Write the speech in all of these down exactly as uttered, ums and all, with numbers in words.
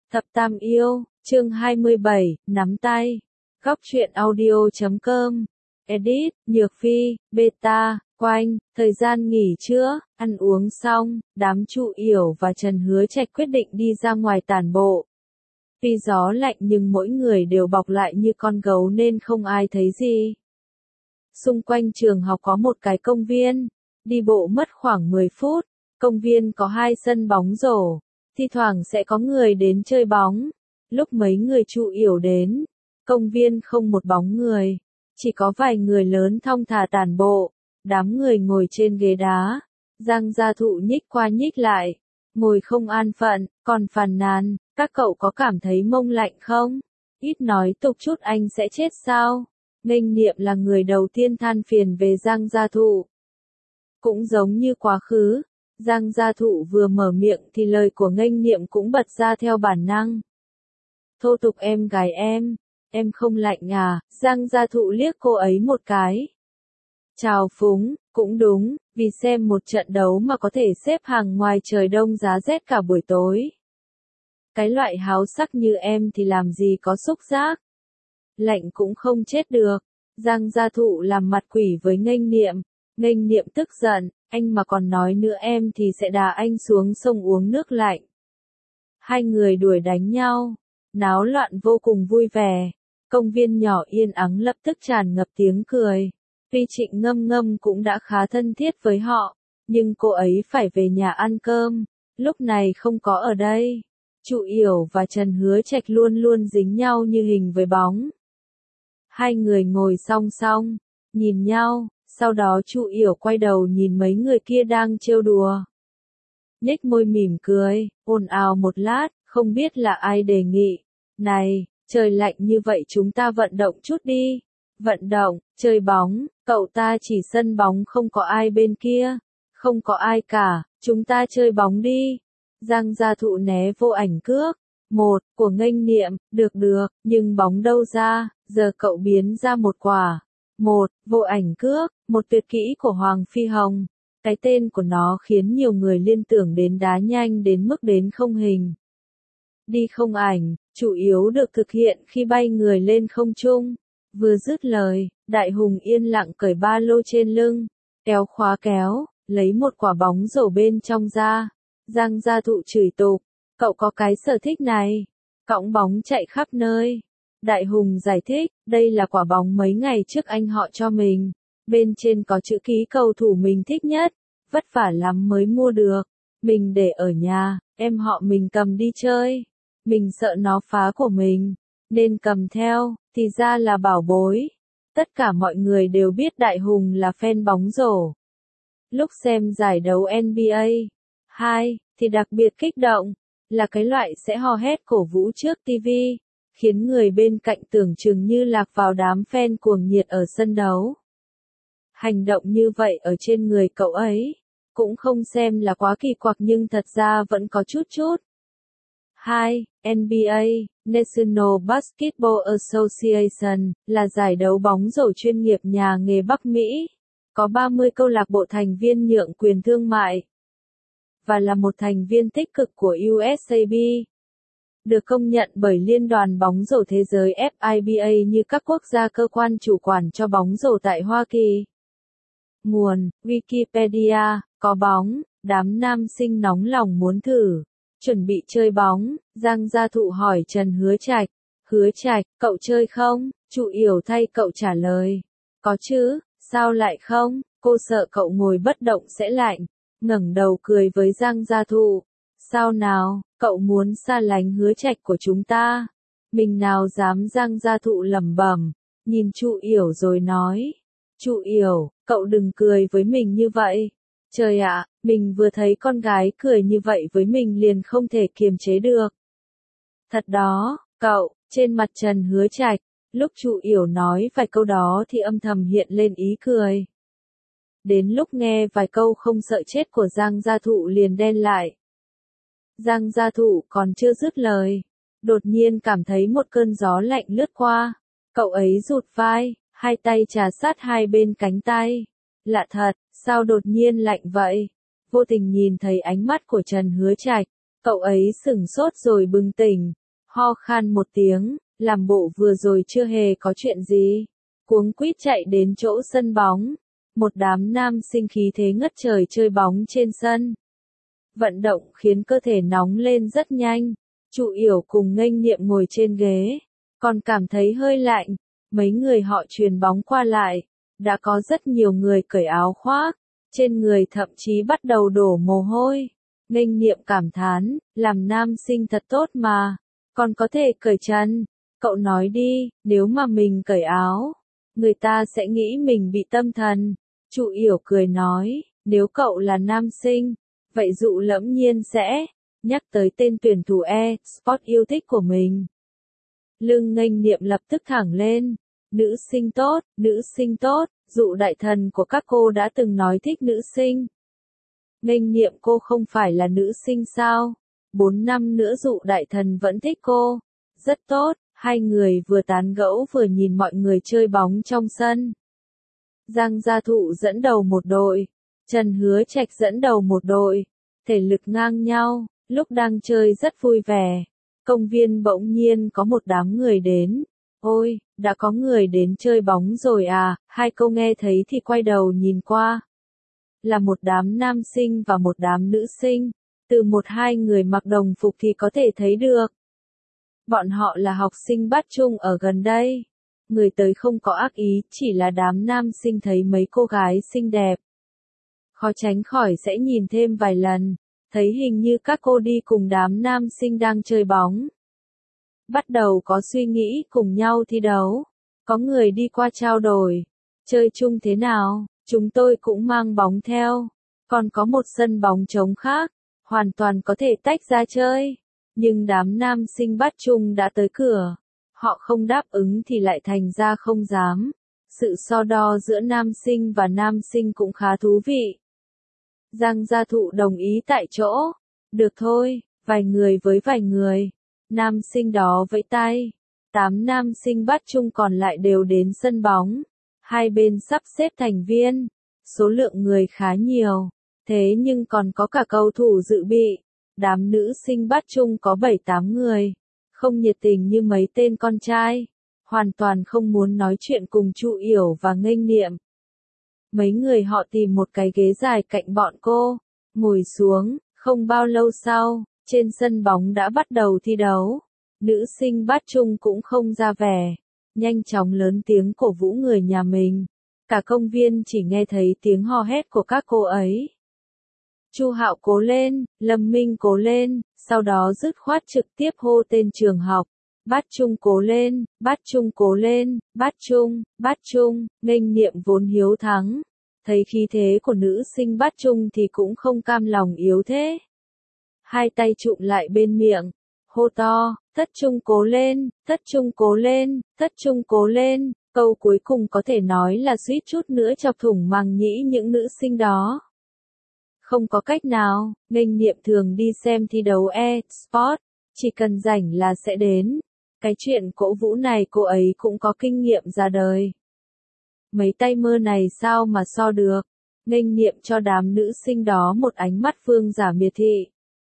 Thập Tam Yêu, chương hai mươi bảy, nắm tay. Góc truyện audio chấm com. Edit, Nhược Phi, Beta, Quanh, thời gian nghỉ trưa, ăn uống xong, đám Chu Yểu và Trần Hứa Trạch quyết định đi ra ngoài tản bộ. Tuy gió lạnh nhưng mỗi người đều bọc lại như con gấu nên không ai thấy gì. Xung quanh trường học có một cái công viên, đi bộ mất khoảng mười phút, công viên có hai sân bóng rổ, thi thoảng sẽ có người đến chơi bóng. Lúc mấy người Chu Yểu đến, công viên không một bóng người, chỉ có vài người lớn thong thả tản bộ, đám người ngồi trên ghế đá, Giang Gia Thụ nhích qua nhích lại, ngồi không an phận, còn phàn nàn, các cậu có cảm thấy mông lạnh không? Ít nói tục chút anh sẽ chết sao? Nghênh Niệm là người đầu tiên than phiền về Giang Gia Thụ. Cũng giống như quá khứ, Giang Gia Thụ vừa mở miệng thì lời của Nghênh Niệm cũng bật ra theo bản năng. Thô tục em gái em, em không lạnh à? Giang Gia Thụ liếc cô ấy một cái. Chào phúng, cũng đúng, vì xem một trận đấu mà có thể xếp hàng ngoài trời đông giá rét cả buổi tối. Cái loại háo sắc như em thì làm gì có xúc giác. Lạnh cũng không chết được. Giang Gia Thụ làm mặt quỷ với Nghênh Niệm. Nghênh Niệm tức giận, anh mà còn nói nữa em thì sẽ đá anh xuống sông uống nước lạnh. Hai người đuổi đánh nhau, náo loạn vô cùng vui vẻ. Công viên nhỏ yên ắng lập tức tràn ngập tiếng cười. Tuy Trịnh Ngâm Ngâm cũng đã khá thân thiết với họ, nhưng cô ấy phải về nhà ăn cơm, lúc này không có ở đây. Chu Yểu và Trần Hứa Trạch luôn luôn dính nhau như hình với bóng. Hai người ngồi song song, nhìn nhau, sau đó Chu Yểu quay đầu nhìn mấy người kia đang trêu đùa. Nhếch môi mỉm cười, ồn ào một lát, không biết là ai đề nghị. Này, trời lạnh như vậy chúng ta vận động chút đi. Vận động, chơi bóng, cậu ta chỉ sân bóng không có ai bên kia. Không có ai cả, chúng ta chơi bóng đi. Giang Gia Thụ né vô ảnh cước. Một, của Nghênh Niệm, được được, nhưng bóng đâu ra, giờ cậu biến ra một quả. Một, vô ảnh cước, một tuyệt kỹ của Hoàng Phi Hồng. Cái tên của nó khiến nhiều người liên tưởng đến đá nhanh đến mức đến không hình. Đi không ảnh, chủ yếu được thực hiện khi bay người lên không trung. Vừa dứt lời, Đại Hùng yên lặng cởi ba lô trên lưng, kéo khóa kéo, lấy một quả bóng rổ bên trong ra. Giang Gia Thụ chửi tục, cậu có cái sở thích này, cõng bóng chạy khắp nơi. Đại Hùng giải thích, đây là quả bóng mấy ngày trước anh họ cho mình, bên trên có chữ ký cầu thủ mình thích nhất, vất vả lắm mới mua được, mình để ở nhà, em họ mình cầm đi chơi, mình sợ nó phá của mình, nên cầm theo, thì ra là bảo bối. Tất cả mọi người đều biết Đại Hùng là fan bóng rổ. Lúc xem giải đấu N B A hai, thì đặc biệt kích động, là cái loại sẽ hò hét cổ vũ trước ti vi, khiến người bên cạnh tưởng chừng như lạc vào đám fan cuồng nhiệt ở sân đấu. Hành động như vậy ở trên người cậu ấy, cũng không xem là quá kỳ quặc nhưng thật ra vẫn có chút chút. hai. N B A, National Basketball Association, là giải đấu bóng rổ chuyên nghiệp nhà nghề Bắc Mỹ. Có ba mươi câu lạc bộ thành viên nhượng quyền thương mại. Và là một thành viên tích cực của U S A B. Được công nhận bởi Liên đoàn bóng rổ thế giới F I B A như các quốc gia cơ quan chủ quản cho bóng rổ tại Hoa Kỳ. Nguồn, Wikipedia, có bóng, đám nam sinh nóng lòng muốn thử. Chuẩn bị chơi bóng, Giang Gia Thụ hỏi Trần Hứa Trạch. Hứa Trạch, cậu chơi không? Chu Yểu thay cậu trả lời. Có chứ, sao lại không? Cô sợ cậu ngồi bất động sẽ lạnh. Ngẩng đầu cười với Giang Gia Thụ. Sao nào, cậu muốn xa lánh Hứa Trạch của chúng ta? Mình nào dám. Giang Gia Thụ lẩm bẩm, nhìn Chu Yểu rồi nói. Chu Yểu, cậu đừng cười với mình như vậy. Trời ạ, mình vừa thấy con gái cười như vậy với mình liền không thể kiềm chế được. Thật đó, cậu, trên mặt Trần Hứa Trạch, lúc Chu Yểu nói vài câu đó thì âm thầm hiện lên ý cười. Đến lúc nghe vài câu không sợ chết của Giang Gia Thụ liền đen lại. Giang Gia Thụ còn chưa dứt lời, đột nhiên cảm thấy một cơn gió lạnh lướt qua. Cậu ấy rụt vai, hai tay trà sát hai bên cánh tay. Lạ thật, sao đột nhiên lạnh vậy? Vô tình nhìn thấy ánh mắt của Trần Hứa Trạch, cậu ấy sửng sốt rồi bừng tỉnh, ho khan một tiếng, làm bộ vừa rồi chưa hề có chuyện gì. Cuống quýt chạy đến chỗ sân bóng. Một đám nam sinh khí thế ngất trời chơi bóng trên sân. Vận động khiến cơ thể nóng lên rất nhanh. Chu Yểu cùng Nghênh Niệm ngồi trên ghế, còn cảm thấy hơi lạnh. Mấy người họ chuyền bóng qua lại. Đã có rất nhiều người cởi áo khoác. Trên người thậm chí bắt đầu đổ mồ hôi. Nghênh Niệm cảm thán, làm nam sinh thật tốt mà. Còn có thể cởi chân. Cậu nói đi, nếu mà mình cởi áo, người ta sẽ nghĩ mình bị tâm thần. Chu Yểu cười nói, nếu cậu là nam sinh, vậy Dụ Lẫm Nhiên sẽ nhắc tới tên tuyển thủ e-sport yêu thích của mình. Lưng Nghênh Niệm lập tức thẳng lên. Nữ sinh tốt, nữ sinh tốt, Dụ đại thần của các cô đã từng nói thích nữ sinh. Nghênh Niệm cô không phải là nữ sinh sao? Bốn năm nữa Dụ đại thần vẫn thích cô. Rất tốt, hai người vừa tán gẫu vừa nhìn mọi người chơi bóng trong sân. Giang Gia Thụ dẫn đầu một đội, Trần Hứa Trạch dẫn đầu một đội, thể lực ngang nhau, lúc đang chơi rất vui vẻ. Công viên bỗng nhiên có một đám người đến. Ôi, đã có người đến chơi bóng rồi à, hai câu nghe thấy thì quay đầu nhìn qua. Là một đám nam sinh và một đám nữ sinh, từ một hai người mặc đồng phục thì có thể thấy được. Bọn họ là học sinh Bát Trung ở gần đây. Người tới không có ác ý, chỉ là đám nam sinh thấy mấy cô gái xinh đẹp. Khó tránh khỏi sẽ nhìn thêm vài lần, thấy hình như các cô đi cùng đám nam sinh đang chơi bóng. Bắt đầu có suy nghĩ cùng nhau thi đấu. Có người đi qua trao đổi. Chơi chung thế nào? Chúng tôi cũng mang bóng theo. Còn có một sân bóng trống khác. Hoàn toàn có thể tách ra chơi. Nhưng đám nam sinh Bát Trung đã tới cửa. Họ không đáp ứng thì lại thành ra không dám. Sự so đo giữa nam sinh và nam sinh cũng khá thú vị. Giang Gia Thụ đồng ý tại chỗ. Được thôi, vài người với vài người. Nam sinh đó vẫy tay. Tám nam sinh Bát Trung còn lại đều đến sân bóng. Hai bên sắp xếp thành viên. Số lượng người khá nhiều. Thế nhưng còn có cả cầu thủ dự bị. Đám nữ sinh Bát Trung có bảy tám người. Không nhiệt tình như mấy tên con trai. Hoàn toàn không muốn nói chuyện cùng Chu Yểu và Nghênh Niệm. Mấy người họ tìm một cái ghế dài cạnh bọn cô. Ngồi xuống, không bao lâu sau, trên sân bóng đã bắt đầu thi đấu. Nữ sinh Bát Trung cũng không ra vẻ. Nhanh chóng lớn tiếng cổ vũ người nhà mình. Cả công viên chỉ nghe thấy tiếng hò hét của các cô ấy. Chu Hạo cố lên, Lâm Minh cố lên, sau đó dứt khoát trực tiếp hô tên trường học. Bát Trung cố lên, Bát Trung cố lên, Bát Trung, Bát Trung. Nghênh Niệm vốn hiếu thắng. Thấy khí thế của nữ sinh Bát Trung thì cũng không cam lòng yếu thế. Hai tay trụm lại bên miệng, hô to, Thất Trung cố lên, Thất Trung cố lên, Thất Trung cố lên. Câu cuối cùng có thể nói là suýt chút nữa chọc thủng màng nhĩ những nữ sinh đó. Không có cách nào, Nghênh Niệm thường đi xem thi đấu e-sport, chỉ cần rảnh là sẽ đến. Cái chuyện cổ vũ này cô ấy cũng có kinh nghiệm ra đời. Mấy tay mơ này sao mà so được. Nghênh Niệm cho đám nữ sinh đó một ánh mắt vương giả miệt thị.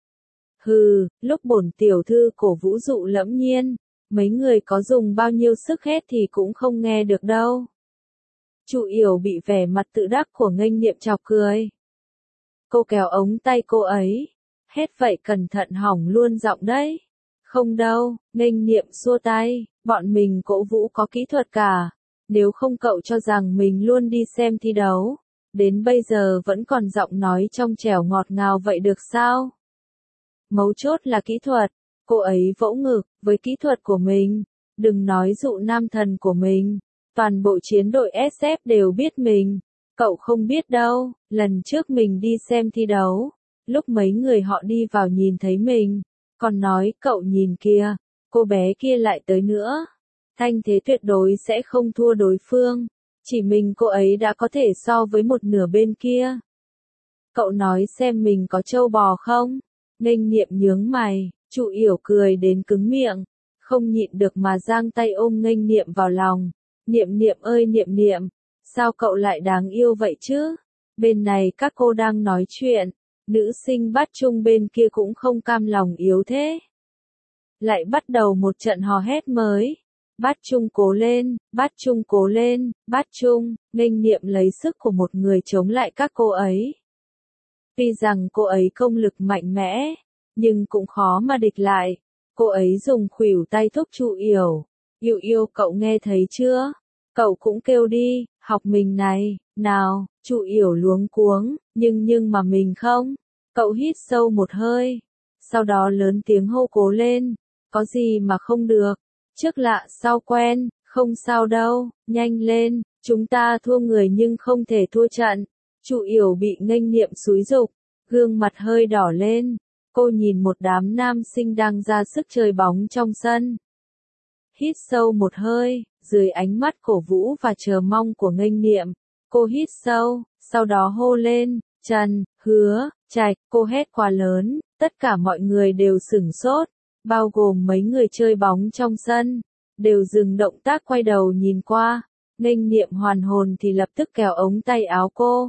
Hừ, lúc bổn tiểu thư cổ vũ Dụ Lẫm Nhiên, mấy người có dùng bao nhiêu sức hét thì cũng không nghe được đâu. Chu Yểu bị vẻ mặt tự đắc của Nghênh Niệm chọc cười. Cô kéo ống tay cô ấy. Hết vậy cẩn thận hỏng luôn giọng đấy. Không đâu, Nghênh Niệm xua tay, bọn mình cổ vũ có kỹ thuật cả. Nếu không cậu cho rằng mình luôn đi xem thi đấu, đến bây giờ vẫn còn giọng nói trong trẻo ngọt ngào vậy được sao? Mấu chốt là kỹ thuật, cô ấy vỗ ngực, với kỹ thuật của mình, đừng nói Dụ nam thần của mình, toàn bộ chiến đội ét ép đều biết mình, cậu không biết đâu, lần trước mình đi xem thi đấu, lúc mấy người họ đi vào nhìn thấy mình, còn nói cậu nhìn kìa, cô bé kia lại tới nữa. Thanh thế tuyệt đối sẽ không thua đối phương, chỉ mình cô ấy đã có thể so với một nửa bên kia. Cậu nói xem mình có trâu bò không? Nghênh Niệm nhướng mày, Chu Yểu cười đến cứng miệng, không nhịn được mà giang tay ôm Nghênh Niệm vào lòng. Niệm Niệm ơi Niệm Niệm, sao cậu lại đáng yêu vậy chứ? Bên này các cô đang nói chuyện, nữ sinh Bát Trung bên kia cũng không cam lòng yếu thế. lại bắt đầu một trận hò hét mới. Bát Trung cố lên, Bát Trung cố lên, Bát Trung, nghênh niệm lấy sức của một người chống lại các cô ấy. Tuy rằng cô ấy công lực mạnh mẽ, nhưng cũng khó mà địch lại. Cô ấy dùng khuỷu tay thúc Chu Yểu. Yêu yêu cậu nghe thấy chưa? Cậu cũng kêu đi, học mình này, nào, Chu Yểu luống cuống, nhưng nhưng mà mình không. Cậu hít sâu một hơi, sau đó lớn tiếng hô cố lên, có gì mà không được, trước lạ sau quen, không sao đâu, nhanh lên, chúng ta thua người nhưng không thể thua trận. Chu Yểu bị nghênh niệm xúi giục, gương mặt hơi đỏ lên, cô nhìn một đám nam sinh đang ra sức chơi bóng trong sân. Hít sâu một hơi, dưới ánh mắt cổ vũ và chờ mong của nghênh niệm, cô hít sâu, sau đó hô lên, Trần, Hứa, Trạch, cô hét quá lớn, tất cả mọi người đều sửng sốt, bao gồm mấy người chơi bóng trong sân, đều dừng động tác quay đầu nhìn qua, nghênh niệm hoàn hồn thì lập tức kéo ống tay áo cô.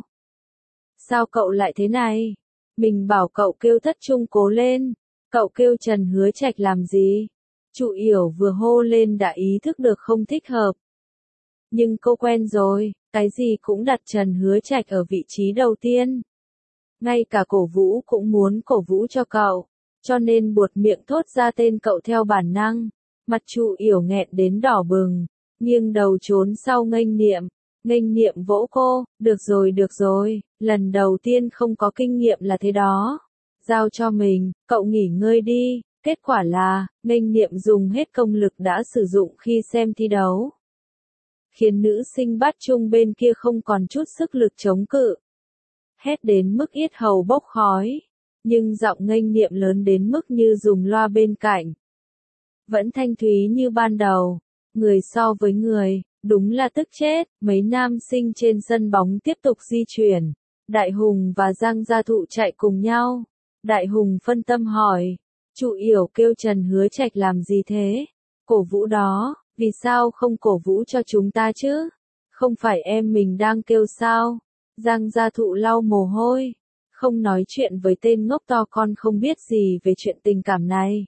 Sao cậu lại thế này? Mình bảo cậu kêu Thất Trung cố lên, cậu kêu Trần Hứa Trạch làm gì? Chu Yểu vừa hô lên đã ý thức được không thích hợp. Nhưng cô quen rồi, cái gì cũng đặt Trần Hứa Trạch ở vị trí đầu tiên. Ngay cả cổ vũ cũng muốn cổ vũ cho cậu, cho nên buột miệng thốt ra tên cậu theo bản năng. Mặt Chu Yểu nghẹn đến đỏ bừng, nghiêng đầu trốn sau nghênh niệm. Nghênh niệm vỗ cô, được rồi được rồi, lần đầu tiên không có kinh nghiệm là thế đó. Giao cho mình, cậu nghỉ ngơi đi. Kết quả là, nghênh niệm dùng hết công lực đã sử dụng khi xem thi đấu. Khiến nữ sinh Bát Trung bên kia không còn chút sức lực chống cự. Hét đến mức yết hầu bốc khói, nhưng giọng nghênh niệm lớn đến mức như dùng loa bên cạnh. Vẫn thanh thúy như ban đầu, người so với người, đúng là tức chết. Mấy nam sinh trên sân bóng tiếp tục di chuyển. Đại Hùng và Giang Gia Thụ chạy cùng nhau. Đại Hùng phân tâm hỏi. Chu Yểu kêu Trần Hứa Trạch làm gì thế? Cổ vũ đó, vì sao không cổ vũ cho chúng ta chứ? Không phải em mình đang kêu sao? Giang Gia Thụ lau mồ hôi, không nói chuyện với tên ngốc to con không biết gì về chuyện tình cảm này.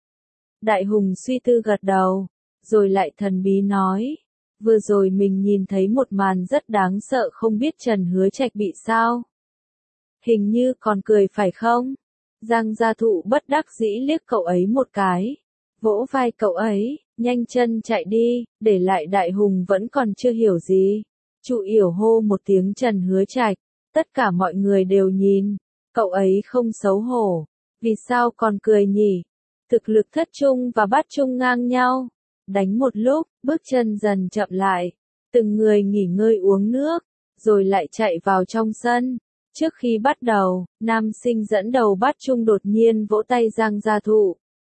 Đại Hùng suy tư gật đầu, rồi lại thần bí nói, vừa rồi mình nhìn thấy một màn rất đáng sợ, không biết Trần Hứa Trạch bị sao? Hình như còn cười phải không? Giang Gia Thụ bất đắc dĩ liếc cậu ấy một cái, vỗ vai cậu ấy, nhanh chân chạy đi, để lại Đại Hùng vẫn còn chưa hiểu gì. Chu Yểu hô một tiếng Trần Hứa Trạch, tất cả mọi người đều nhìn, cậu ấy không xấu hổ, vì sao còn cười nhỉ? Thực lực Thất Trung và Bát Trung ngang nhau, đánh một lúc, bước chân dần chậm lại, từng người nghỉ ngơi uống nước, rồi lại chạy vào trong sân. Trước khi bắt đầu, nam sinh dẫn đầu Bát Trung đột nhiên vỗ tay Giang Gia Thụ.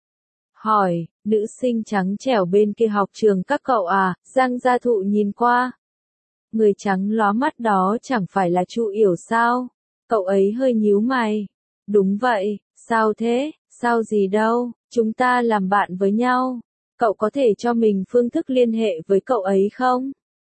Hỏi, nữ sinh trắng trẻo bên kia học trường các cậu à? Giang Gia Thụ nhìn qua. Người trắng lóa mắt đó chẳng phải là Chu Yểu sao? Cậu ấy hơi nhíu mày. Đúng vậy, sao thế? Sao gì đâu, chúng ta làm bạn với nhau. Cậu có thể cho mình phương thức liên hệ với cậu ấy không?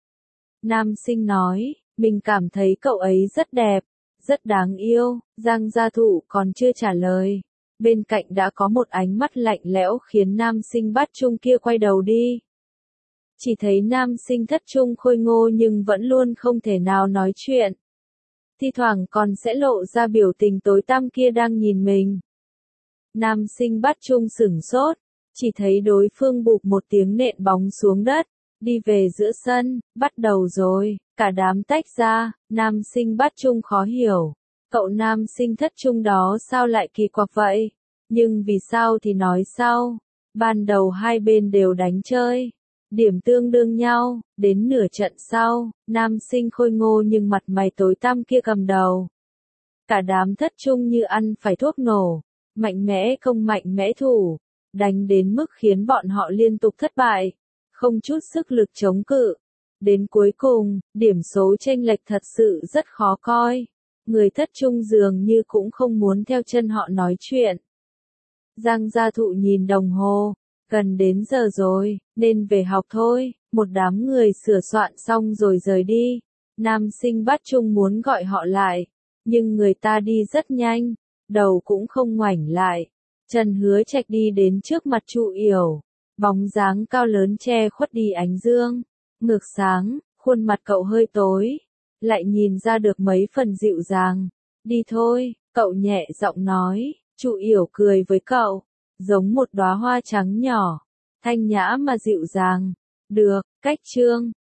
Nam sinh nói, mình cảm thấy cậu ấy rất đẹp, rất đáng yêu. Giang Gia Thụ còn chưa trả lời. Bên cạnh đã có một ánh mắt lạnh lẽo khiến nam sinh Bát Trung kia quay đầu đi. Chỉ thấy nam sinh Thất Trung khôi ngô nhưng vẫn luôn không thể nào nói chuyện. Thi thoảng còn sẽ lộ ra biểu tình tối tăm kia đang nhìn mình. Nam sinh Bát Trung sửng sốt, chỉ thấy đối phương bụp một tiếng nện bóng xuống đất, đi về giữa sân, bắt đầu rồi, cả đám tách ra, nam sinh Bát Trung khó hiểu. Cậu nam sinh Thất Trung đó sao lại kỳ quặc vậy? Nhưng vì sao thì nói sau. Ban đầu hai bên đều đánh chơi, điểm tương đương nhau, đến nửa trận sau, nam sinh khôi ngô nhưng mặt mày tối tăm kia cầm đầu. Cả đám Thất Trung như ăn phải thuốc nổ, mạnh mẽ công mạnh mẽ thủ, đánh đến mức khiến bọn họ liên tục thất bại, không chút sức lực chống cự. Đến cuối cùng, điểm số chênh lệch thật sự rất khó coi. Người Thất Trung dường như cũng không muốn theo chân họ nói chuyện. Giang Gia Thụ nhìn đồng hồ, gần đến giờ rồi, nên về học thôi. Một đám người sửa soạn xong rồi rời đi. Nam sinh Bát Trung muốn gọi họ lại, nhưng người ta đi rất nhanh, đầu cũng không ngoảnh lại. Trần Hứa Trạch đi đến trước mặt Chu Yểu, bóng dáng cao lớn che khuất đi ánh dương, ngược sáng, khuôn mặt cậu hơi tối, lại nhìn ra được mấy phần dịu dàng. Đi thôi, cậu nhẹ giọng nói. Chu Yểu cười với cậu, giống một đóa hoa trắng nhỏ, thanh nhã mà dịu dàng. Được, cách chương